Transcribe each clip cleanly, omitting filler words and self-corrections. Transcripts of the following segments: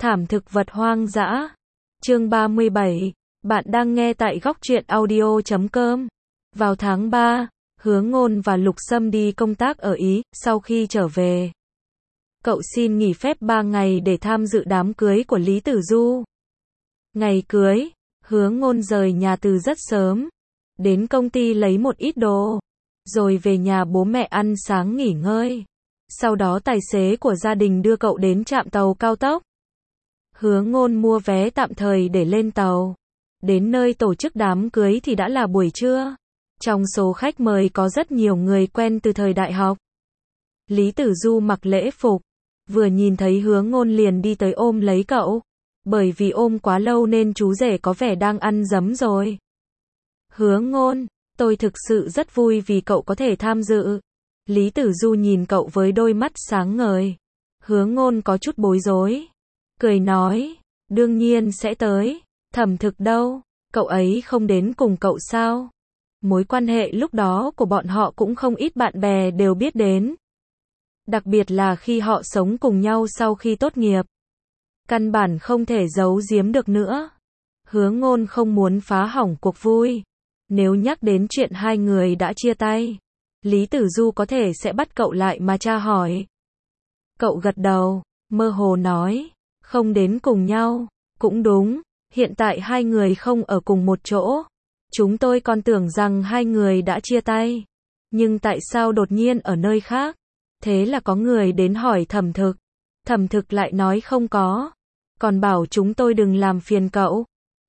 Thảm thực vật hoang dã. Chương 37. Bạn đang nghe tại góc truyện audio.com. Vào tháng 3, Hứa Ngôn và Lục Sâm đi công tác ở Ý, sau khi trở về, cậu xin nghỉ phép 3 ngày để tham dự đám cưới của Lý Tử Du. Ngày cưới, Hứa Ngôn rời nhà từ rất sớm, đến công ty lấy một ít đồ, rồi về nhà bố mẹ ăn sáng nghỉ ngơi. Sau đó tài xế của gia đình đưa cậu đến trạm tàu cao tốc. Hứa Ngôn mua vé tạm thời để lên tàu. Đến nơi tổ chức đám cưới thì đã là buổi trưa. Trong số khách mời có rất nhiều người quen từ thời đại học. Lý Tử Du mặc lễ phục, vừa nhìn thấy Hứa Ngôn liền đi tới ôm lấy cậu. Bởi vì ôm quá lâu nên chú rể có vẻ đang ăn dấm rồi. Hứa Ngôn, tôi thực sự rất vui vì cậu có thể tham dự. Lý Tử Du nhìn cậu với đôi mắt sáng ngời. Hứa Ngôn có chút bối rối, cười nói, đương nhiên sẽ tới. Thẩm Thực đâu, cậu ấy không đến cùng cậu sao? Mối quan hệ lúc đó của bọn họ cũng không ít bạn bè đều biết đến. Đặc biệt là khi họ sống cùng nhau sau khi tốt nghiệp. Căn bản không thể giấu giếm được nữa. Hứa Ngôn không muốn phá hỏng cuộc vui. Nếu nhắc đến chuyện hai người đã chia tay, Lý Tử Du có thể sẽ bắt cậu lại mà tra hỏi. Cậu gật đầu, mơ hồ nói, không đến cùng nhau, cũng đúng, hiện tại hai người không ở cùng một chỗ. Chúng tôi còn tưởng rằng hai người đã chia tay. Nhưng tại sao đột nhiên ở nơi khác? Thế là có người đến hỏi Thẩm Thực. Thẩm Thực lại nói không có. Còn bảo chúng tôi đừng làm phiền cậu.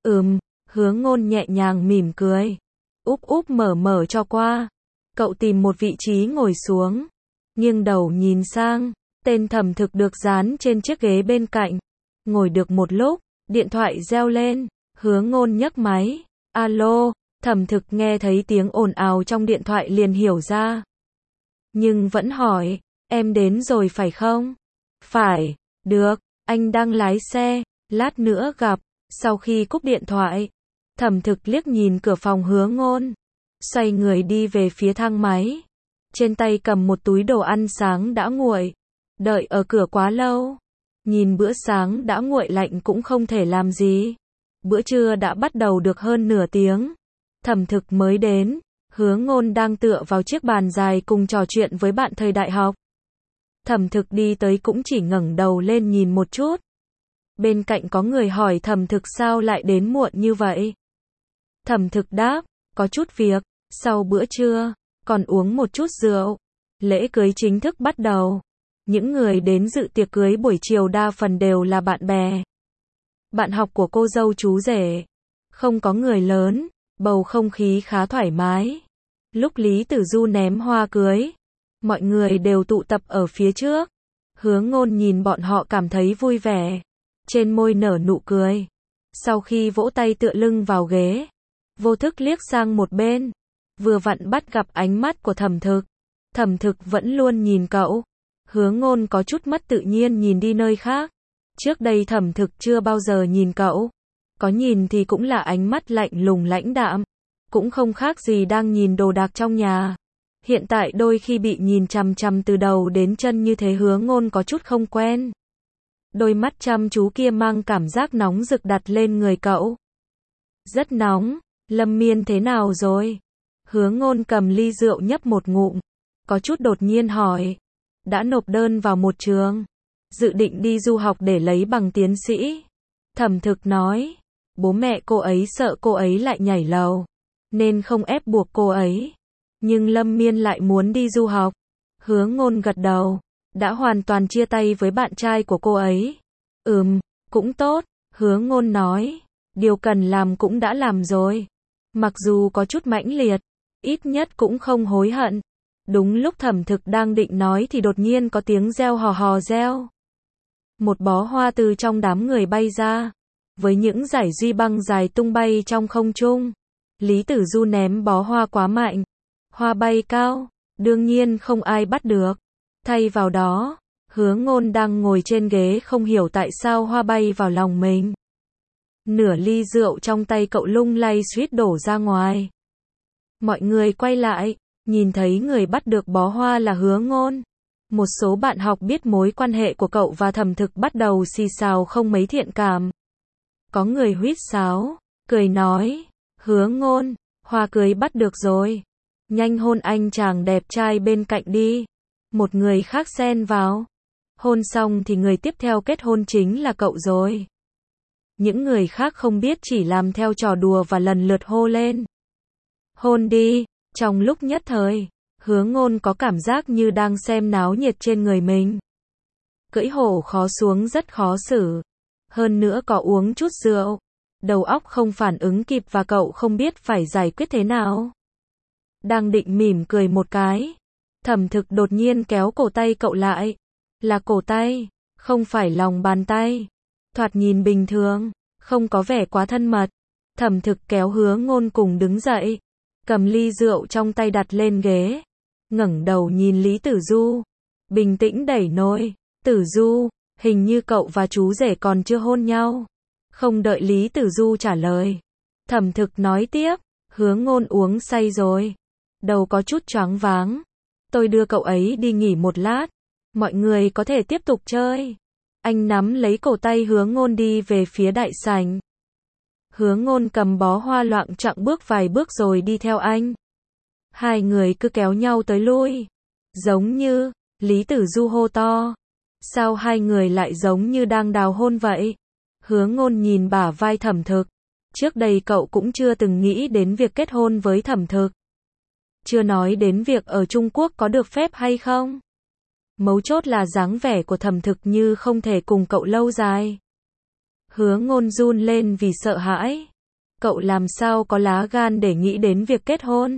Hứa Ngôn nhẹ nhàng mỉm cười. Úp úp mở cho qua. Cậu tìm một vị trí ngồi xuống. Nghiêng đầu nhìn sang. Tên Thẩm Thực được dán trên chiếc ghế bên cạnh. Ngồi được một lúc, điện thoại reo lên. Hứa Ngôn nhấc máy. Alo, Thẩm Thực nghe thấy tiếng ồn ào trong điện thoại liền hiểu ra. Nhưng vẫn hỏi, em đến rồi phải không? Phải, được, anh đang lái xe, lát nữa gặp. Sau khi cúp điện thoại, Thẩm Thực liếc nhìn cửa phòng Hứa Ngôn, xoay người đi về phía thang máy. Trên tay cầm một túi đồ ăn sáng đã nguội. Đợi ở cửa quá lâu, nhìn bữa sáng đã nguội lạnh cũng không thể làm gì. Bữa trưa đã bắt đầu được hơn nửa tiếng. Thẩm Thực mới đến. Hứa Ngôn đang tựa vào chiếc bàn dài cùng trò chuyện với bạn thời đại học. Thẩm Thực đi tới cũng chỉ ngẩng đầu lên nhìn một chút. Bên cạnh có người hỏi Thẩm Thực sao lại đến muộn như vậy. Thẩm Thực đáp, có chút việc, sau bữa trưa, còn uống một chút rượu. Lễ cưới chính thức bắt đầu. Những người đến dự tiệc cưới buổi chiều đa phần đều là bạn bè, bạn học của cô dâu chú rể. Không có người lớn, bầu không khí khá thoải mái. Lúc Lý Tử Du ném hoa cưới, mọi người đều tụ tập ở phía trước. Hứa Ngôn nhìn bọn họ cảm thấy vui vẻ, trên môi nở nụ cười. Sau khi vỗ tay tựa lưng vào ghế, vô thức liếc sang một bên, vừa vặn bắt gặp ánh mắt của Thẩm Thực. Thẩm Thực vẫn luôn nhìn cậu. Hứa Ngôn có chút mất tự nhiên nhìn đi nơi khác. Trước đây Thẩm Thực chưa bao giờ nhìn cậu. Có nhìn thì cũng là ánh mắt lạnh lùng lãnh đạm. Cũng không khác gì đang nhìn đồ đạc trong nhà. Hiện tại đôi khi bị nhìn chằm chằm từ đầu đến chân như thế Hứa Ngôn có chút không quen. Đôi mắt chăm chú kia mang cảm giác nóng rực đặt lên người cậu. Rất nóng. Lâm Miên thế nào rồi? Hứa Ngôn cầm ly rượu nhấp một ngụm. Có chút đột nhiên hỏi. Đã nộp đơn vào một trường. Dự định đi du học để lấy bằng tiến sĩ. Thẩm Thực nói. Bố mẹ cô ấy sợ cô ấy lại nhảy lầu, nên không ép buộc cô ấy. Nhưng Lâm Miên lại muốn đi du học. Hứa Ngôn gật đầu. Đã hoàn toàn chia tay với bạn trai của cô ấy. Cũng tốt. Hứa Ngôn nói. Điều cần làm cũng đã làm rồi. Mặc dù có chút mãnh liệt, ít nhất cũng không hối hận. Đúng lúc Thẩm Thực đang định nói thì đột nhiên có tiếng reo hò hò reo. Một bó hoa từ trong đám người bay ra, với những dải duy băng dài tung bay trong không trung. Lý Tử Du ném bó hoa quá mạnh. Hoa bay cao, đương nhiên không ai bắt được. Thay vào đó, Hứa Ngôn đang ngồi trên ghế không hiểu tại sao hoa bay vào lòng mình. Nửa ly rượu trong tay cậu lung lay suýt đổ ra ngoài. Mọi người quay lại, nhìn thấy người bắt được bó hoa là Hứa Ngôn. Một số bạn học biết mối quan hệ của cậu và Thẩm Thực bắt đầu xì xào không mấy thiện cảm. Có người huýt sáo, cười nói, Hứa Ngôn, hoa cưới bắt được rồi. Nhanh hôn anh chàng đẹp trai bên cạnh đi. Một người khác xen vào. Hôn xong thì người tiếp theo kết hôn chính là cậu rồi. Những người khác không biết chỉ làm theo trò đùa và lần lượt hô lên. Hôn đi. Trong lúc nhất thời, Hứa Ngôn có cảm giác như đang xem náo nhiệt trên người mình. Cưỡi hổ khó xuống rất khó xử. Hơn nữa có uống chút rượu. Đầu óc không phản ứng kịp và cậu không biết phải giải quyết thế nào. Đang định mỉm cười một cái. Thẩm Thực đột nhiên kéo cổ tay cậu lại. Là cổ tay, không phải lòng bàn tay. Thoạt nhìn bình thường, không có vẻ quá thân mật. Thẩm Thực kéo Hứa Ngôn cùng đứng dậy. Cầm ly rượu trong tay đặt lên ghế. Ngẩng đầu nhìn Lý Tử Du. Bình tĩnh đẩy nồi. Tử Du, hình như cậu và chú rể còn chưa hôn nhau. Không đợi Lý Tử Du trả lời. Thẩm Thực nói tiếp. Hứa Ngôn uống say rồi. Đầu có chút choáng váng. Tôi đưa cậu ấy đi nghỉ một lát. Mọi người có thể tiếp tục chơi. Anh nắm lấy cổ tay Hứa Ngôn đi về phía đại sảnh. Hứa Ngôn cầm bó hoa loạng choạng bước vài bước rồi đi theo anh. Hai người cứ kéo nhau tới lui. Giống như, Lý Tử Du hô to. Sao hai người lại giống như đang đào hôn vậy? Hứa Ngôn nhìn bả vai Thẩm Thực. Trước đây cậu cũng chưa từng nghĩ đến việc kết hôn với Thẩm Thực. Chưa nói đến việc ở Trung Quốc có được phép hay không. Mấu chốt là dáng vẻ của Thẩm Thực như không thể cùng cậu lâu dài. Hứa Ngôn run lên vì sợ hãi. Cậu làm sao có lá gan để nghĩ đến việc kết hôn?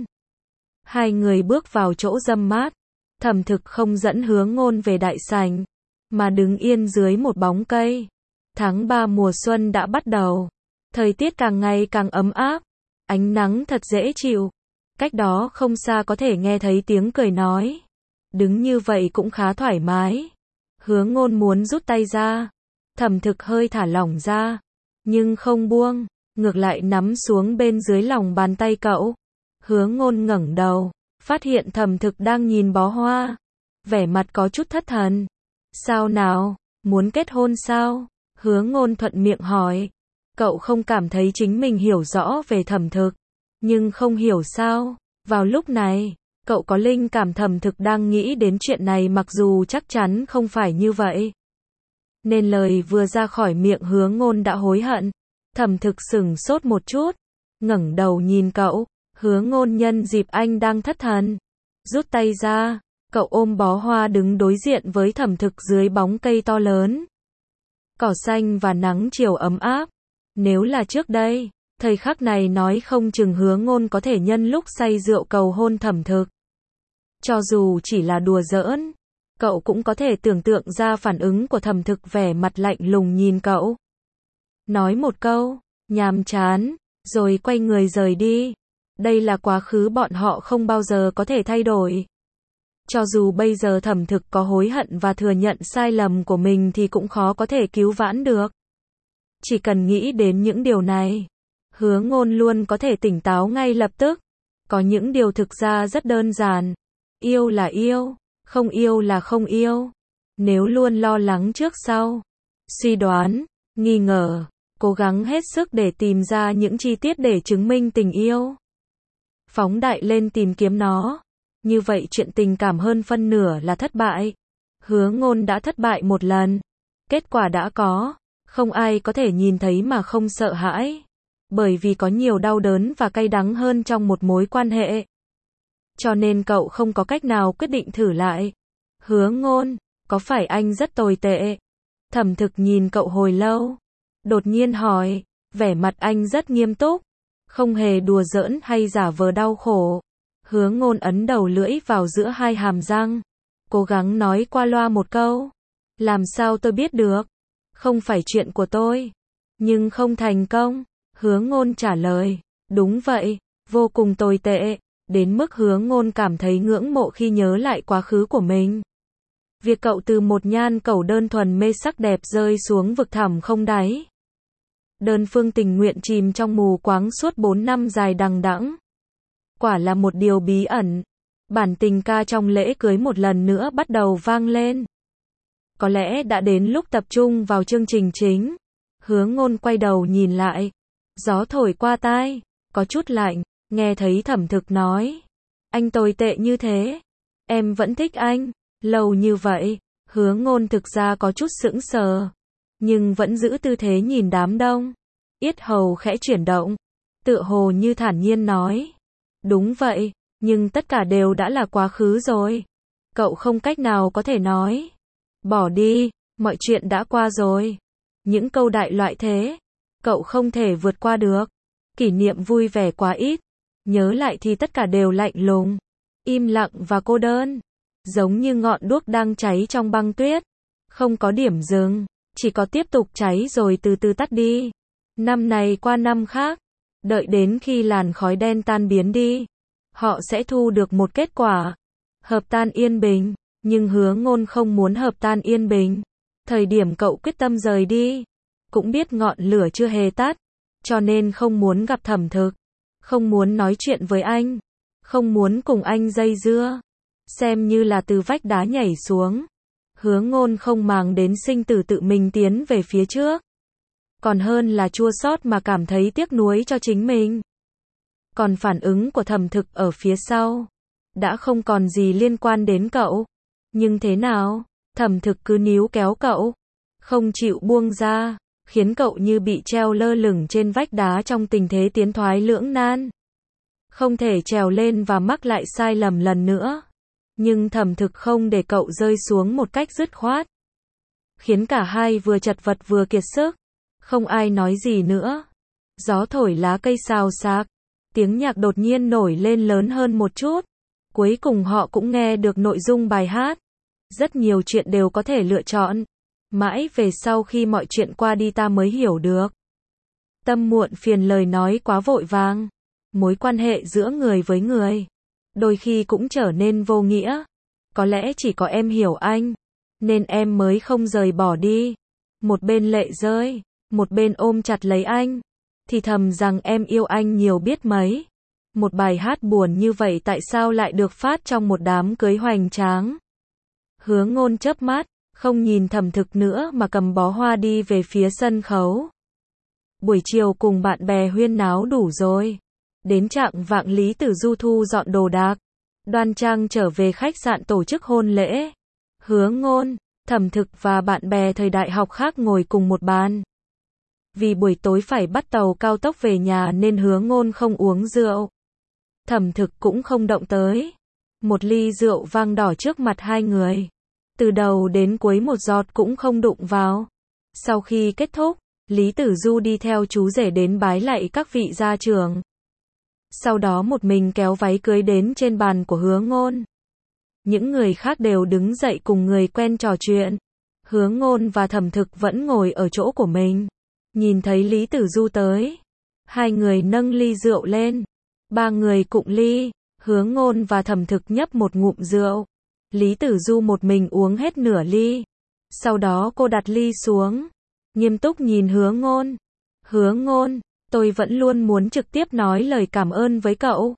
Hai người bước vào chỗ râm mát. Thẩm Thực không dẫn Hứa Ngôn về đại sảnh, mà đứng yên dưới một bóng cây. Tháng 3 mùa xuân đã bắt đầu. Thời tiết càng ngày càng ấm áp. Ánh nắng thật dễ chịu. Cách đó không xa có thể nghe thấy tiếng cười nói. Đứng như vậy cũng khá thoải mái. Hứa Ngôn muốn rút tay ra. Thẩm Thực hơi thả lỏng ra. Nhưng không buông. Ngược lại nắm xuống bên dưới lòng bàn tay cậu. Hứa Ngôn ngẩng đầu. Phát hiện Thẩm Thực đang nhìn bó hoa. Vẻ mặt có chút thất thần. Sao nào? Muốn kết hôn sao? Hứa Ngôn thuận miệng hỏi. Cậu không cảm thấy chính mình hiểu rõ về Thẩm Thực. Nhưng không hiểu sao. Vào lúc này, cậu có linh cảm Thẩm Thực đang nghĩ đến chuyện này mặc dù chắc chắn không phải như vậy. Nên lời vừa ra khỏi miệng Hứa Ngôn đã hối hận. Thẩm Thực sửng sốt một chút. Ngẩng đầu nhìn cậu. Hứa Ngôn nhân dịp anh đang thất thần. Rút tay ra. Cậu ôm bó hoa đứng đối diện với Thẩm Thực dưới bóng cây to lớn. Cỏ xanh và nắng chiều ấm áp. Nếu là trước đây, thời khắc này nói không chừng Hứa Ngôn có thể nhân lúc say rượu cầu hôn Thẩm Thực. Cho dù chỉ là đùa giỡn, cậu cũng có thể tưởng tượng ra phản ứng của Thẩm Thực vẻ mặt lạnh lùng nhìn cậu. Nói một câu, nhàm chán, rồi quay người rời đi. Đây là quá khứ bọn họ không bao giờ có thể thay đổi. Cho dù bây giờ Thẩm Thực có hối hận và thừa nhận sai lầm của mình thì cũng khó có thể cứu vãn được. Chỉ cần nghĩ đến những điều này, Hứa Ngôn luôn có thể tỉnh táo ngay lập tức. Có những điều thực ra rất đơn giản. Yêu là yêu, không yêu là không yêu. Nếu luôn lo lắng trước sau, suy đoán, nghi ngờ, cố gắng hết sức để tìm ra những chi tiết để chứng minh tình yêu, phóng đại lên tìm kiếm nó, như vậy chuyện tình cảm hơn phân nửa là thất bại. Hứa Ngôn đã thất bại một lần. Kết quả đã có. Không ai có thể nhìn thấy mà không sợ hãi. Bởi vì có nhiều đau đớn và cay đắng hơn trong một mối quan hệ. Cho nên cậu không có cách nào quyết định thử lại. Hứa Ngôn, có phải anh rất tồi tệ? Thẩm Thực nhìn cậu hồi lâu. Đột nhiên hỏi, vẻ mặt anh rất nghiêm túc. Không hề đùa giỡn hay giả vờ đau khổ. Hứa Ngôn ấn đầu lưỡi vào giữa hai hàm răng. Cố gắng nói qua loa một câu. Làm sao tôi biết được? Không phải chuyện của tôi. Nhưng không thành công. Hứa Ngôn trả lời. Đúng vậy, vô cùng tồi tệ. Đến mức Hứa Ngôn cảm thấy ngưỡng mộ khi nhớ lại quá khứ của mình. Việc cậu từ một nhan cẩu đơn thuần mê sắc đẹp rơi xuống vực thẳm không đáy. Đơn phương tình nguyện chìm trong mù quáng suốt 4 năm dài đằng đẵng. Quả là một điều bí ẩn. Bản tình ca trong lễ cưới một lần nữa bắt đầu vang lên. Có lẽ đã đến lúc tập trung vào chương trình chính. Hứa Ngôn quay đầu nhìn lại. Gió thổi qua tai, có chút lạnh, nghe thấy Thẩm Thực nói. Anh tồi tệ như thế. Em vẫn thích anh. Lâu như vậy, Hứa Ngôn thực ra có chút sững sờ. Nhưng vẫn giữ tư thế nhìn đám đông. Yết hầu khẽ chuyển động. Tựa hồ như thản nhiên nói. Đúng vậy, nhưng tất cả đều đã là quá khứ rồi. Cậu không cách nào có thể nói. Bỏ đi, mọi chuyện đã qua rồi. Những câu đại loại thế, cậu không thể vượt qua được. Kỷ niệm vui vẻ quá ít. Nhớ lại thì tất cả đều lạnh lùng, im lặng và cô đơn. Giống như ngọn đuốc đang cháy trong băng tuyết. Không có điểm dừng, chỉ có tiếp tục cháy rồi từ từ tắt đi. Năm này qua năm khác, đợi đến khi làn khói đen tan biến đi, họ sẽ thu được một kết quả. Hợp tan yên bình, nhưng Hứa Ngôn không muốn hợp tan yên bình. Thời điểm cậu quyết tâm rời đi, cũng biết ngọn lửa chưa hề tắt, cho nên không muốn gặp Thẩm Thực, không muốn nói chuyện với anh, không muốn cùng anh dây dưa, xem như là từ vách đá nhảy xuống. Hứa Ngôn không màng đến sinh tử tự mình tiến về phía trước. Còn hơn là chua xót mà cảm thấy tiếc nuối cho chính mình. Còn phản ứng của Thẩm Thực ở phía sau, đã không còn gì liên quan đến cậu. Nhưng thế nào? Thẩm Thực cứ níu kéo cậu, không chịu buông ra, khiến cậu như bị treo lơ lửng trên vách đá trong tình thế tiến thoái lưỡng nan. Không thể trèo lên và mắc lại sai lầm lần nữa. Nhưng Thẩm Thực không để cậu rơi xuống một cách dứt khoát. Khiến cả hai vừa chật vật vừa kiệt sức. Không ai nói gì nữa. Gió thổi lá cây xào xạc. Tiếng nhạc đột nhiên nổi lên lớn hơn một chút. Cuối cùng họ cũng nghe được nội dung bài hát. Rất nhiều chuyện đều có thể lựa chọn. Mãi về sau khi mọi chuyện qua đi ta mới hiểu được. Tâm muộn phiền lời nói quá vội vàng. Mối quan hệ giữa người với người đôi khi cũng trở nên vô nghĩa. Có lẽ chỉ có em hiểu anh, nên em mới không rời bỏ đi. Một bên lệ rơi, một bên ôm chặt lấy anh, thì thầm rằng em yêu anh nhiều biết mấy. Một bài hát buồn như vậy tại sao lại được phát trong một đám cưới hoành tráng? Hứa Ngôn chớp mắt, không nhìn Thẩm Thực nữa mà cầm bó hoa đi về phía sân khấu. Buổi chiều cùng bạn bè huyên náo đủ rồi. Đến trạng vạng Lý Tử Du thu dọn đồ đạc, đoan trang trở về khách sạn tổ chức hôn lễ. Hứa Ngôn, Thẩm Thực và bạn bè thời đại học khác ngồi cùng một bàn. Vì buổi tối phải bắt tàu cao tốc về nhà nên Hứa Ngôn không uống rượu. Thẩm Thực cũng không động tới. Một ly rượu vang đỏ trước mặt hai người. Từ đầu đến cuối một giọt cũng không đụng vào. Sau khi kết thúc, Lý Tử Du đi theo chú rể đến bái lạy các vị gia trưởng. Sau đó một mình kéo váy cưới đến trên bàn của Hứa Ngôn. Những người khác đều đứng dậy cùng người quen trò chuyện. Hứa Ngôn và Thẩm Thực vẫn ngồi ở chỗ của mình. Nhìn thấy Lý Tử Du tới, hai người nâng ly rượu lên. Ba người cụng ly, Hứa Ngôn và Thẩm Thực nhấp một ngụm rượu. Lý Tử Du một mình uống hết nửa ly. Sau đó cô đặt ly xuống, nghiêm túc nhìn Hứa Ngôn. Hứa Ngôn, tôi vẫn luôn muốn trực tiếp nói lời cảm ơn với cậu.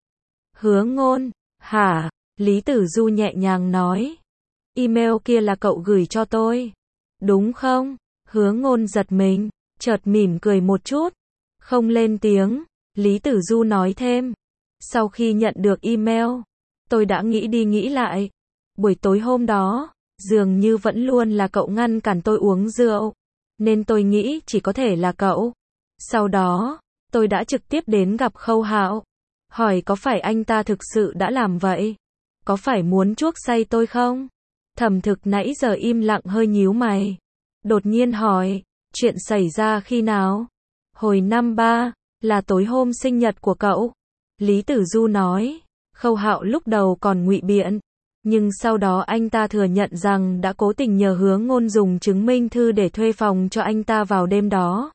Hứa Ngôn, hả? Lý Tử Du nhẹ nhàng nói. Email kia là cậu gửi cho tôi, đúng không? Hứa Ngôn giật mình, chợt mỉm cười một chút, không lên tiếng. Lý Tử Du nói thêm. Sau khi nhận được email, tôi đã nghĩ đi nghĩ lại. Buổi tối hôm đó, dường như vẫn luôn là cậu ngăn cản tôi uống rượu, nên tôi nghĩ chỉ có thể là cậu. Sau đó, tôi đã trực tiếp đến gặp Khâu Hạo, hỏi có phải anh ta thực sự đã làm vậy? Có phải muốn chuốc say tôi không? Thẩm Thực nãy giờ im lặng hơi nhíu mày. Đột nhiên hỏi, chuyện xảy ra khi nào? Hồi năm 3, là tối hôm sinh nhật của cậu. Lý Tử Du nói. Khâu Hạo lúc đầu còn ngụy biện, nhưng sau đó anh ta thừa nhận rằng đã cố tình nhờ Hứa Ngôn dùng chứng minh thư để thuê phòng cho anh ta vào đêm đó.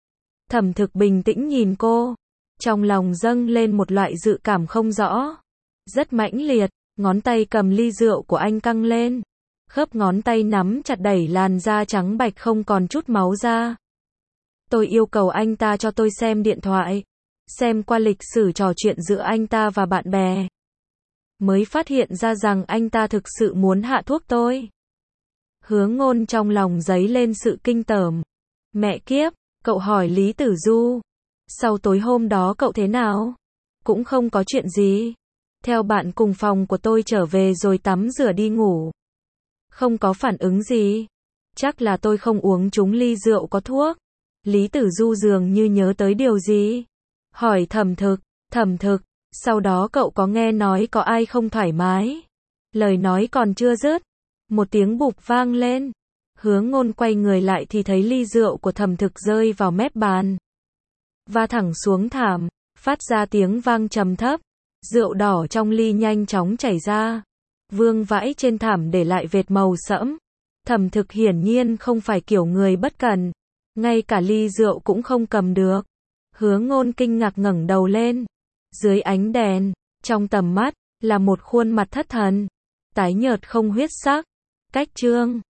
Thẩm Thực bình tĩnh nhìn cô, trong lòng dâng lên một loại dự cảm không rõ, rất mãnh liệt. Ngón tay cầm ly rượu của anh căng lên, khớp ngón tay nắm chặt đẩy làn da trắng bạch không còn chút máu ra. Tôi yêu cầu anh ta cho tôi xem điện thoại, xem qua lịch sử trò chuyện giữa anh ta và bạn bè. mới phát hiện ra rằng anh ta thực sự muốn hạ thuốc tôi. Hứa Ngôn trong lòng dấy lên sự kinh tởm. Mẹ kiếp, cậu hỏi Lý Tử Du. Sau tối hôm đó cậu thế nào? Cũng không có chuyện gì. Theo bạn cùng phòng của tôi trở về rồi tắm rửa đi ngủ. Không có phản ứng gì. Chắc là tôi không uống trúng ly rượu có thuốc. Lý Tử Du dường như nhớ tới điều gì. Hỏi Thẩm Thực, sau đó cậu có nghe nói có ai không thoải mái? Lời nói còn chưa dứt, một tiếng bụp vang lên. Hứa Ngôn quay người lại thì thấy ly rượu của Thẩm Thực rơi vào mép bàn. Va thẳng xuống thảm, phát ra tiếng vang trầm thấp. Rượu đỏ trong ly nhanh chóng chảy ra, vương vãi trên thảm để lại vệt màu sẫm. Thẩm Thực hiển nhiên không phải kiểu người bất cẩn, ngay cả ly rượu cũng không cầm được. Hứa Ngôn kinh ngạc ngẩng đầu lên. Dưới ánh đèn, trong tầm mắt, là một khuôn mặt thất thần, tái nhợt không huyết sắc. Cách Trương